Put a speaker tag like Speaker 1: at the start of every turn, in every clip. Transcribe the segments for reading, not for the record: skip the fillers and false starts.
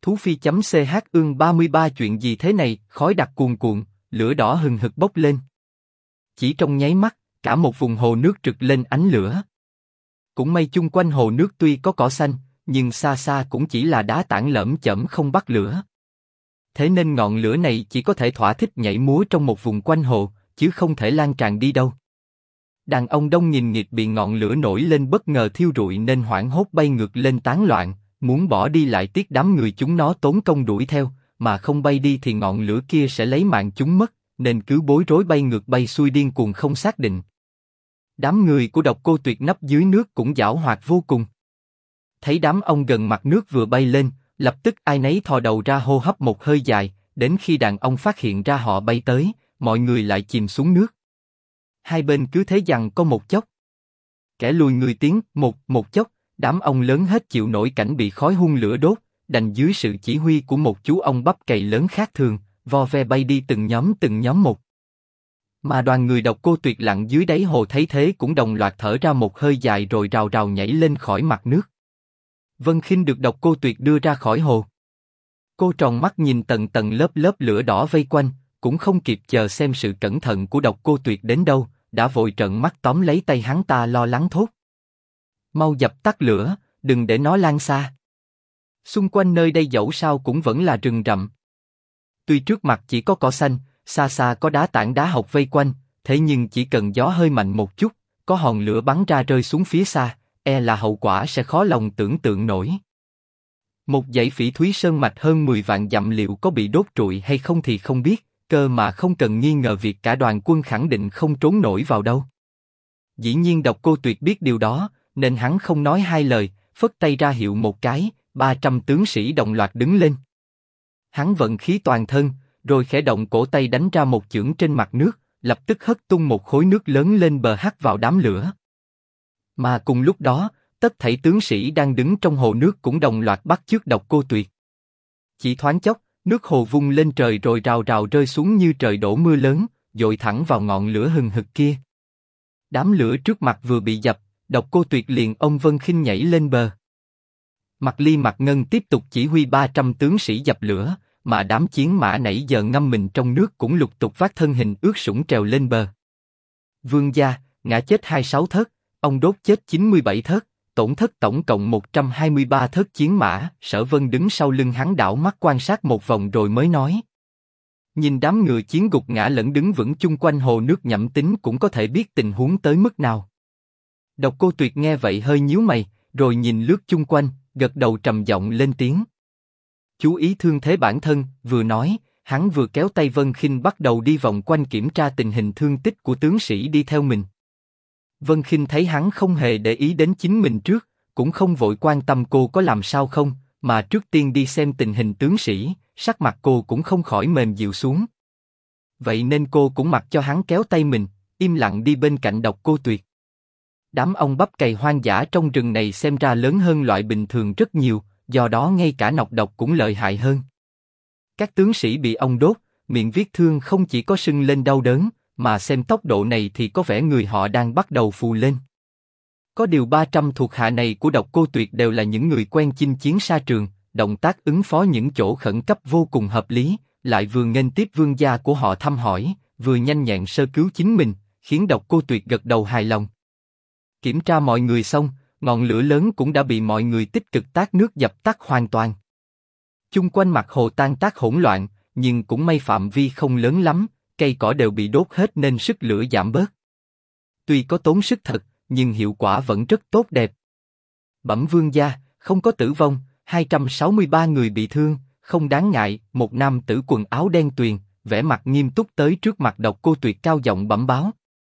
Speaker 1: Thú Phi.ch ương 33 chuyện gì thế này, khói đặc cuồn cuộn, lửa đỏ hừng hực bốc lên. Chỉ trong nháy mắt, cả một vùng hồ nước rực lên ánh lửa. Cũng may chung quanh hồ nước tuy có cỏ xanh, nhưng xa xa cũng chỉ là đá tảng lởm chởm không bắt lửa. Thế nên ngọn lửa này chỉ có thể thỏa thích nhảy múa trong một vùng quanh hồ, chứ không thể lan tràn đi đâu. Đàn ông đông nghìn nghịt bị ngọn lửa nổi lên bất ngờ thiêu rụi nên hoảng hốt bay ngược lên tán loạn, muốn bỏ đi lại tiếc đám người chúng nó tốn công đuổi theo, mà không bay đi thì ngọn lửa kia sẽ lấy mạng chúng mất, nên cứ bối rối bay ngược bay xuôi điên cuồng không xác định. Đám người của Độc Cô Tuyệt nấp dưới nước cũng giảo hoạt vô cùng. Thấy đám ông gần mặt nước vừa bay lên, lập tức ai nấy thò đầu ra hô hấp một hơi dài, đến khi đàn ông phát hiện ra họ bay tới, mọi người lại chìm xuống nước. Hai bên cứ thế giằng co một chốc. Kẻ lùi người tiến, một chốc, đám ông lớn hết chịu nổi cảnh bị khói hun lửa đốt, đành dưới sự chỉ huy của một chú ông bắp cày lớn khác thường, vo ve bay đi từng nhóm một. Mà đoàn người Độc Cô Tuyệt lặn dưới đáy hồ thấy thế cũng đồng loạt thở ra một hơi dài rồi rào rào nhảy lên khỏi mặt nước. Vân Khinh được Độc Cô Tuyệt đưa ra khỏi hồ. Cô tròn mắt nhìn tầng tầng lớp lửa đỏ vây quanh, cũng không kịp chờ xem sự cẩn thận của Độc Cô Tuyệt đến đâu, đã vội trợn mắt tóm lấy tay hắn ta lo lắng thốt: mau dập tắt lửa, đừng để nó lan xa. Xung quanh nơi đây dẫu sao cũng vẫn là rừng rậm. Tuy trước mặt chỉ có cỏ xanh, xa xa có đá tảng đá hộc vây quanh, thế nhưng chỉ cần gió hơi mạnh một chút, có hòn lửa bắn ra rơi xuống phía xa, e là hậu quả sẽ khó lòng tưởng tượng nổi. Một dãy Phỉ Thúy Sơn mạch hơn 10 vạn dặm liệu có bị đốt trụi hay không thì không biết, cơ mà không cần nghi ngờ việc cả đoàn quân khẳng định không trốn nổi vào đâu. Dĩ nhiên Độc Cô Tuyệt biết điều đó, nên hắn không nói hai lời, phất tay ra hiệu một cái, 300 tướng sĩ đồng loạt đứng lên. Hắn vận khí toàn thân, rồi khẽ động cổ tay đánh ra một chưởng trên mặt nước, lập tức hất tung một khối nước lớn lên bờ hắt vào đám lửa. Mà cùng lúc đó, tất thảy tướng sĩ đang đứng trong hồ nước cũng đồng loạt bắt chước Độc Cô Tuyệt. Chỉ thoáng chốc, nước hồ vung lên trời rồi rào rào rơi xuống như trời đổ mưa lớn, dội thẳng vào ngọn lửa hừng hực kia. Đám lửa trước mặt vừa bị dập, Độc Cô Tuyệt liền ôm Vân Khinh nhảy lên bờ. Mạc Ly Mạc Ngân tiếp tục chỉ huy 300 tướng sĩ dập lửa, mà đám chiến mã nãy giờ ngâm mình trong nước cũng lục tục vác thân hình ướt sũng trèo lên bờ. Vương gia, ngã chết 26 thớt, ông đốt chết 97 thớt, tổn thất tổng cộng 123 thớt chiến mã. Sở Vân đứng sau lưng hắn đảo mắt quan sát một vòng rồi mới nói. Nhìn đám ngựa chiến gục ngã lẫn đứng vững chung quanh hồ nước nhẩm tính cũng có thể biết tình huống tới mức nào. Độc Cô Tuyệt nghe vậy hơi nhíu mày, rồi nhìn lướt chung quanh, gật đầu trầm giọng lên tiếng. Chú ý thương thế bản thân, vừa nói, hắn vừa kéo tay Vân Khinh bắt đầu đi vòng quanh kiểm tra tình hình thương tích của tướng sĩ đi theo mình. Vân Khinh thấy hắn không hề để ý đến chính mình trước, cũng không vội quan tâm cô có làm sao không, mà trước tiên đi xem tình hình tướng sĩ, sắc mặt cô cũng không khỏi mềm dịu xuống. Vậy nên cô cũng mặc cho hắn kéo tay mình, im lặng đi bên cạnh Độc Cô Tuyệt. Đám ong bắp cày hoang dã trong rừng này xem ra lớn hơn loại bình thường rất nhiều, do đó ngay cả nọc độc cũng lợi hại hơn. Các tướng sĩ bị ong đốt, miệng vết thương không chỉ có sưng lên đau đớn, mà xem tốc độ này thì có vẻ người họ đang bắt đầu phù lên. Có điều 300 thuộc hạ này của Độc Cô Tuyệt đều là những người quen chinh chiến xa trường, động tác ứng phó những chỗ khẩn cấp vô cùng hợp lý, lại vừa nghênh tiếp vương gia của họ thăm hỏi, vừa nhanh nhẹn sơ cứu chính mình, khiến Độc Cô Tuyệt gật đầu hài lòng. Kiểm tra mọi người xong, ngọn lửa lớn cũng đã bị mọi người tích cực tát nước dập tắt hoàn toàn. Chung quanh mặt hồ tan tác hỗn loạn, nhưng cũng may phạm vi không lớn lắm, cây cỏ đều bị đốt hết nên sức lửa giảm bớt. Tuy có tốn sức thật, nhưng hiệu quả vẫn rất tốt đẹp. Bẩm vương gia, không có tử vong, 263 người bị thương, không đáng ngại. Một nam tử quần áo đen tuyền, vẻ mặt nghiêm túc tới trước mặt Độc Cô Tuyệt cao giọng bẩm báo.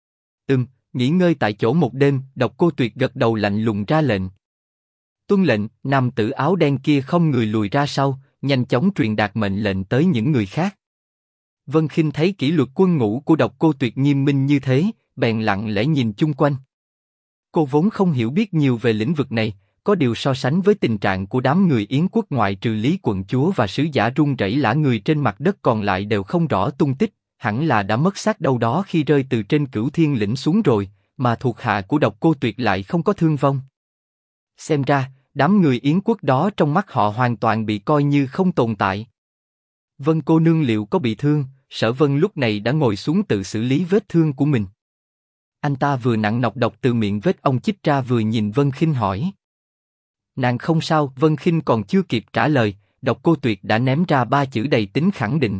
Speaker 1: Nghỉ ngơi tại chỗ một đêm. Độc Cô Tuyệt gật đầu lạnh lùng ra lệnh. Tuân lệnh. Nam tử áo đen kia không người lùi ra sau, nhanh chóng truyền đạt mệnh lệnh tới những người khác. Vân Khinh thấy kỷ luật quân ngũ của Độc Cô Tuyệt nghiêm minh như thế, bèn lặng lẽ nhìn chung quanh. Cô vốn không hiểu biết nhiều về lĩnh vực này, có điều so sánh với tình trạng của đám người Yến quốc ngoại trừ Lý quận chúa và sứ giả run rẩy lả người trên mặt đất còn lại đều không rõ tung tích, hẳn là đã mất xác đâu đó khi rơi từ trên Cửu Thiên lĩnh xuống rồi, mà thuộc hạ của Độc Cô Tuyệt lại không có thương vong. Xem ra, Đám người Yến quốc đó trong mắt họ hoàn toàn bị coi như không tồn tại. Vân cô nương liệu có bị thương? Sở Vân lúc này đã ngồi xuống tự xử lý vết thương của mình. Anh ta vừa nặng nọc độc từ miệng vết ong chích ra vừa nhìn Vân Khinh hỏi. Nàng không sao. Vân Khinh còn chưa kịp trả lời, Độc Cô Tuyệt đã ném ra 3 chữ đầy tính khẳng định.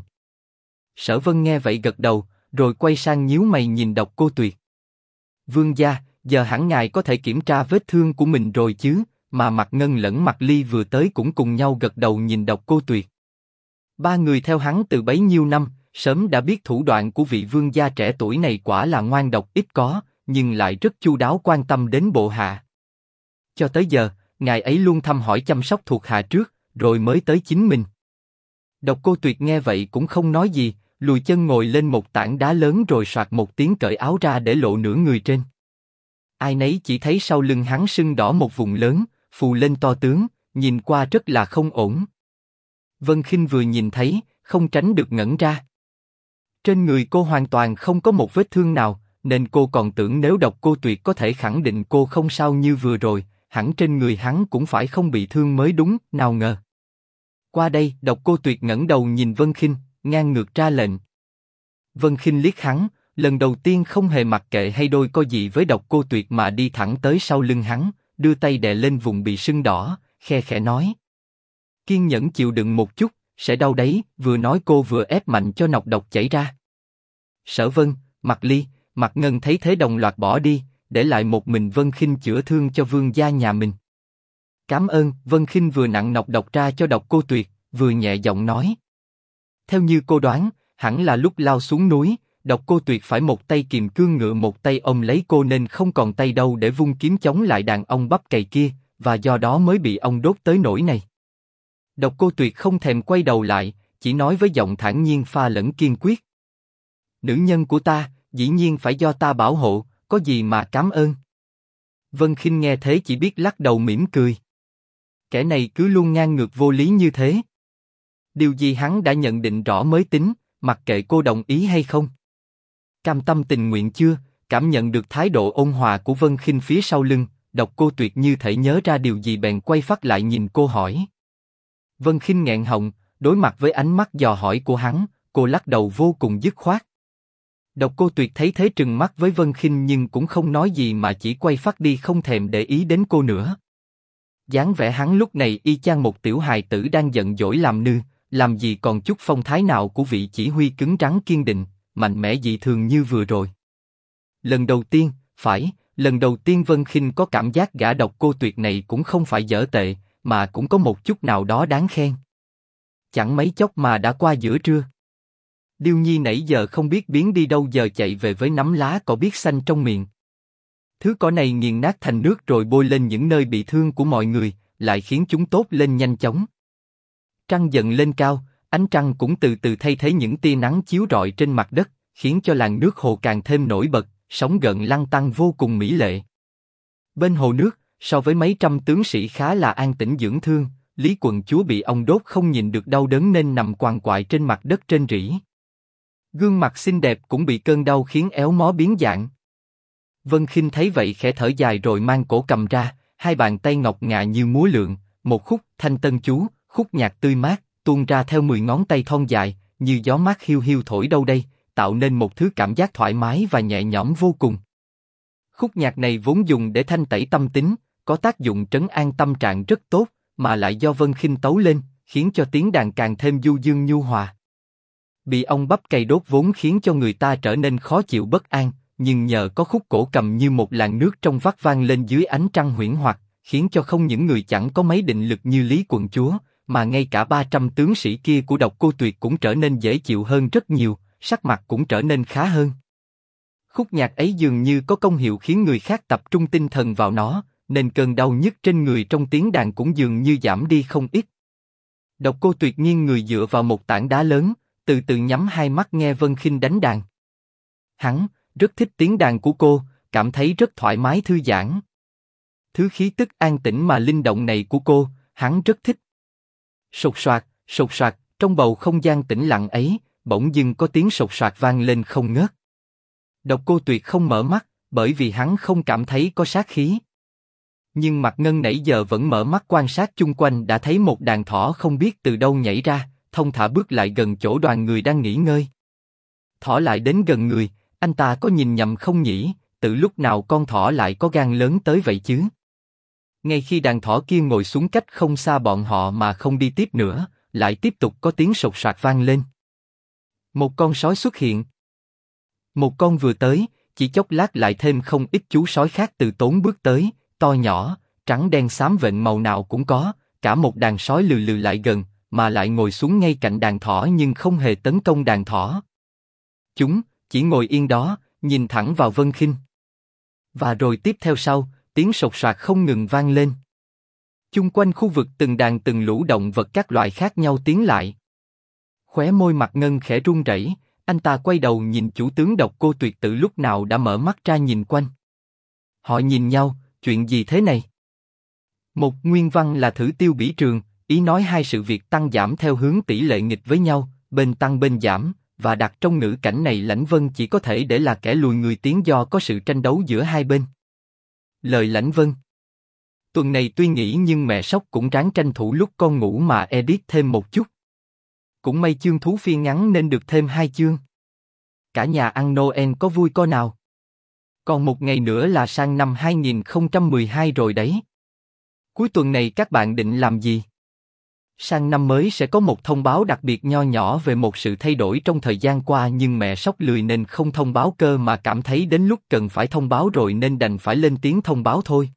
Speaker 1: Sở Vân nghe vậy gật đầu, rồi quay sang nhíu mày nhìn Độc Cô Tuyệt. Vương gia, giờ hẳn ngài có thể kiểm tra vết thương của mình rồi chứ? Mà Mạc Ngân lẫn Mạc Ly vừa tới cũng cùng nhau gật đầu nhìn Độc Cô Tuyệt. Ba người theo hắn từ bấy nhiêu năm, sớm đã biết thủ đoạn của vị vương gia trẻ tuổi này quả là ngoan độc ít có, nhưng lại rất chu đáo quan tâm đến bộ hạ. Cho tới giờ, ngài ấy luôn thăm hỏi chăm sóc thuộc hạ trước, rồi mới tới chính mình. Độc Cô Tuyệt nghe vậy cũng không nói gì, lùi chân ngồi lên một tảng đá lớn rồi soạt một tiếng cởi áo ra để lộ nửa người trên. Ai nấy chỉ thấy sau lưng hắn sưng đỏ một vùng lớn, phù lên to tướng, nhìn qua rất là không ổn. Vân Khinh vừa nhìn thấy, không tránh được ngẩn ra. Trên người cô hoàn toàn không có một vết thương nào, nên cô còn tưởng nếu Độc Cô Tuyệt có thể khẳng định cô không sao như vừa rồi, hẳn trên người hắn cũng phải không bị thương mới đúng, nào ngờ. Qua đây, Độc Cô Tuyệt ngẩng đầu nhìn Vân Khinh, ngang ngược ra lệnh. Vân Khinh liếc hắn, lần đầu tiên không hề mặc kệ hay đôi co gì với Độc Cô Tuyệt mà đi thẳng tới sau lưng hắn, đưa tay đè lên vùng bị sưng đỏ, khe khẽ nói: kiên nhẫn chịu đựng một chút, sẽ đau đấy. Vừa nói cô vừa ép mạnh cho nọc độc chảy ra. Sở Vân, Mạc Ly, Mạc Ngân thấy thế đồng loạt bỏ đi, để lại một mình Vân Khinh chữa thương cho vương gia nhà mình. Cảm ơn. Vân Khinh vừa nặng nọc độc ra cho Độc Cô Tuyệt, vừa nhẹ giọng nói. Theo như cô đoán, hẳn là lúc lao xuống núi, Độc Cô Tuyệt phải một tay kìm cương ngựa một tay ôm lấy cô nên không còn tay đâu để vung kiếm chống lại đàn ông bắp cày kia, và do đó mới bị ông đốt tới nỗi này. Độc Cô Tuyệt không thèm quay đầu lại, chỉ nói với giọng thản nhiên pha lẫn kiên quyết. Nữ nhân của ta, dĩ nhiên phải do ta bảo hộ, có gì mà cảm ơn. Vân Khinh nghe thế chỉ biết lắc đầu mỉm cười. Kẻ này cứ luôn ngang ngược vô lý như thế. Điều gì hắn đã nhận định rõ mới tính, mặc kệ cô đồng ý hay không. Cam tâm tình nguyện chưa? Cảm nhận được thái độ ôn hòa của Vân Khinh phía sau lưng, Độc Cô Tuyệt như thể nhớ ra điều gì bèn quay phát lại nhìn cô hỏi. Vân Khinh nghẹn họng, đối mặt với ánh mắt dò hỏi của hắn, cô lắc đầu vô cùng dứt khoát. Độc Cô Tuyệt thấy thế trừng mắt với Vân Khinh nhưng cũng không nói gì mà chỉ quay phát đi không thèm để ý đến cô nữa. Dáng vẻ hắn lúc này y chang một tiểu hài tử đang giận dỗi làm nư, làm gì còn chút phong thái nào của vị chỉ huy cứng rắn kiên định, mạnh mẽ dị thường như vừa rồi. Lần đầu tiên Vân Khinh có cảm giác gã Độc Cô Tuyệt này cũng không phải dở tệ, mà cũng có một chút nào đó đáng khen. Chẳng mấy chốc mà đã qua giữa trưa. Điêu Nhi nãy giờ không biết biến đi đâu giờ chạy về với nắm lá cỏ biếc xanh trong miệng. Thứ cỏ này nghiền nát thành nước rồi bôi lên những nơi bị thương của mọi người, lại khiến chúng tốt lên nhanh chóng. Trăng dần lên cao, ánh trăng cũng từ từ thay thế những tia nắng chiếu rọi trên mặt đất, khiến cho làn nước hồ càng thêm nổi bật, sóng gợn lăn tăn vô cùng mỹ lệ. Bên hồ nước, so với mấy trăm tướng sĩ khá là an tĩnh dưỡng thương, Lý quận chúa bị ông đốt không nhìn được đau đớn nên nằm quằn quại trên mặt đất trên rỉ. Gương mặt xinh đẹp cũng bị cơn đau khiến éo mó biến dạng. Vân Khinh thấy vậy khẽ thở dài rồi mang cổ cầm ra, hai bàn tay ngọc ngà như múa lượn, một khúc thanh tân chú, khúc nhạc tươi mát, tuôn ra theo 10 ngón tay thon dài, như gió mát hiu hiu thổi đâu đây, tạo nên một thứ cảm giác thoải mái và nhẹ nhõm vô cùng. Khúc nhạc này vốn dùng để thanh tẩy tâm tính, có tác dụng trấn an tâm trạng rất tốt, mà lại do Vân Khinh tấu lên, khiến cho tiếng đàn càng thêm du dương nhu hòa. Bị ông bắp cày đốt vốn khiến cho người ta trở nên khó chịu bất an, nhưng nhờ có khúc cổ cầm như một làn nước trong vắt vang lên dưới ánh trăng huyễn hoặc, khiến cho không những người chẳng có mấy định lực như Lý quận chúa, mà ngay cả 300 tướng sĩ kia của Độc Cô Tuyệt cũng trở nên dễ chịu hơn rất nhiều, sắc mặt cũng trở nên khá hơn. Khúc nhạc ấy dường như có công hiệu khiến người khác tập trung tinh thần vào nó, nên cơn đau nhức trên người trong tiếng đàn cũng dường như giảm đi không ít. Độc Cô Tuyệt nghiêng người dựa vào một tảng đá lớn, từ từ nhắm hai mắt nghe Vân Khinh đánh đàn. Hắn rất thích tiếng đàn của cô, cảm thấy rất thoải mái thư giãn. Thứ khí tức an tĩnh mà linh động này của cô, hắn rất thích. Sột soạt, trong bầu không gian tĩnh lặng ấy, bỗng dưng có tiếng sột soạt vang lên không ngớt. Độc Cô Tuyệt không mở mắt, bởi vì hắn không cảm thấy có sát khí. nhưng Mạc Ngân nãy giờ vẫn mở mắt quan sát chung quanh đã thấy một đàn thỏ không biết từ đâu nhảy ra, thông thả bước lại gần chỗ đoàn người đang nghỉ ngơi. Thỏ lại đến gần người, anh ta có nhìn nhầm không nhỉ, từ lúc nào con thỏ lại có gan lớn tới vậy chứ? Ngay khi đàn thỏ kia ngồi xuống cách không xa bọn họ mà không đi tiếp nữa, lại tiếp tục có tiếng sột soạt vang lên. Một con sói xuất hiện. Một con vừa tới, chỉ chốc lát lại thêm không ít chú sói khác từ tốn bước tới, to nhỏ, trắng đen xám vện màu nào cũng có, cả một đàn sói lừ lừ lại gần, mà lại ngồi xuống ngay cạnh đàn thỏ nhưng không hề tấn công đàn thỏ. Chúng chỉ ngồi yên đó, nhìn thẳng vào Vân Khinh. Và rồi tiếp theo sau, tiếng sột soạt không ngừng vang lên. Chung quanh khu vực từng đàn từng lũ động vật các loại khác nhau tiến lại. Khóe môi Mạc Ngân khẽ run rẩy, anh ta quay đầu nhìn chủ tướng Độc Cô Tuyệt Tử lúc nào đã mở mắt ra nhìn quanh. Họ nhìn nhau, chuyện gì thế này? Một nguyên văn là thử tiêu bỉ trường, ý nói hai sự việc tăng giảm theo hướng tỷ lệ nghịch với nhau, bên tăng bên giảm, và đặt trong ngữ cảnh này Lãnh Vân chỉ có thể để là kẻ lùi người tiến do có sự tranh đấu giữa hai bên. Lời Lãnh Vân. Tuần này tuy nghỉ nhưng mẹ Sóc cũng ráng tranh thủ lúc con ngủ mà edit thêm một chút. Cũng may chương thú phiên ngắn nên được thêm 2 chương. Cả nhà ăn Noel có vui co nào? Còn một ngày nữa là sang năm 2012 rồi đấy. Cuối tuần này các bạn định làm gì? Sang năm mới sẽ có một thông báo đặc biệt nho nhỏ về một sự thay đổi trong thời gian qua nhưng mẹ Sóc lười nên không thông báo cơ mà cảm thấy đến lúc cần phải thông báo rồi nên đành phải lên tiếng thông báo thôi.